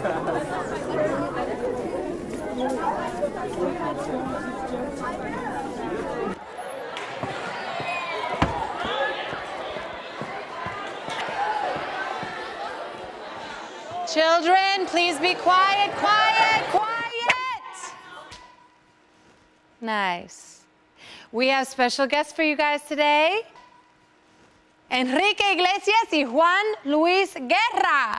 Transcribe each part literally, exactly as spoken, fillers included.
Children, please be quiet, quiet, quiet. Nice. We have special guests for you guys today. Enrique Iglesias y Juan Luis Guerra.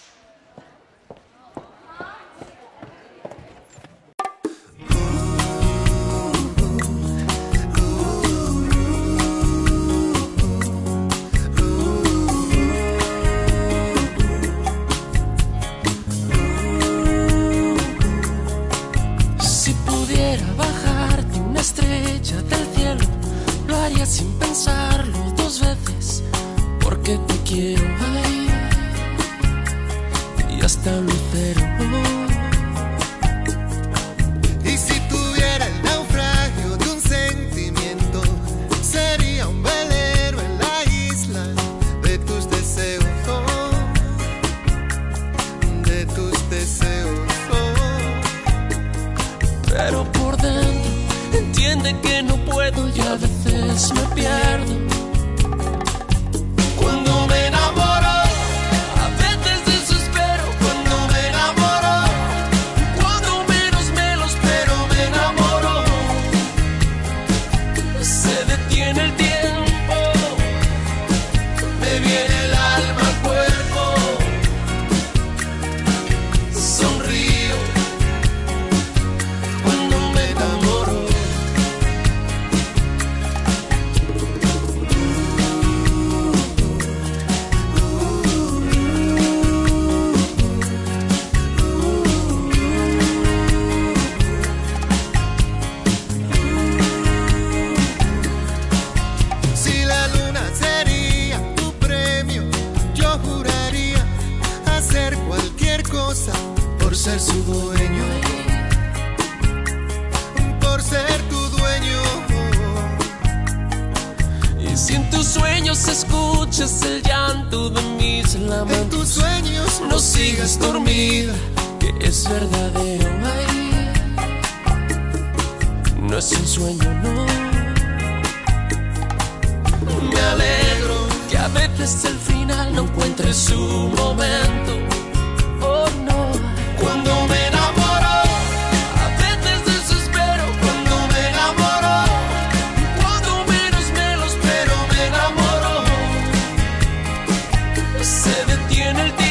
Estrella del cielo, lo haría sin pensarlo dos veces, porque te quiero, ay, y hasta un lucero. Y si tuviera el naufragio de un sentimiento, sería un velero en la isla de tus deseos, oh, de tus deseos, oh. Pero por dentro entiende que no puedo y a veces me pierdo. Cuando me enamoro, a veces desespero. Cuando me enamoro, cuando menos me lo espero, me enamoro. Se detiene el tiempo, me viene el alma al cuerpo. Sonrío cuando me enamoro. Por ser su dueño, por ser tu dueño. Y si en tus sueños escuchas el llanto de mis lamentos, en tus sueños no sigas dormida, que es verdadero, ay, no es un sueño, no. Me alegro que a veces el final no encuentre su momento. Oh no, cuando me enamoro, a veces desespero. Cuando me enamoro, cuando menos me lo espero, me enamoro. Se detiene el tiempo.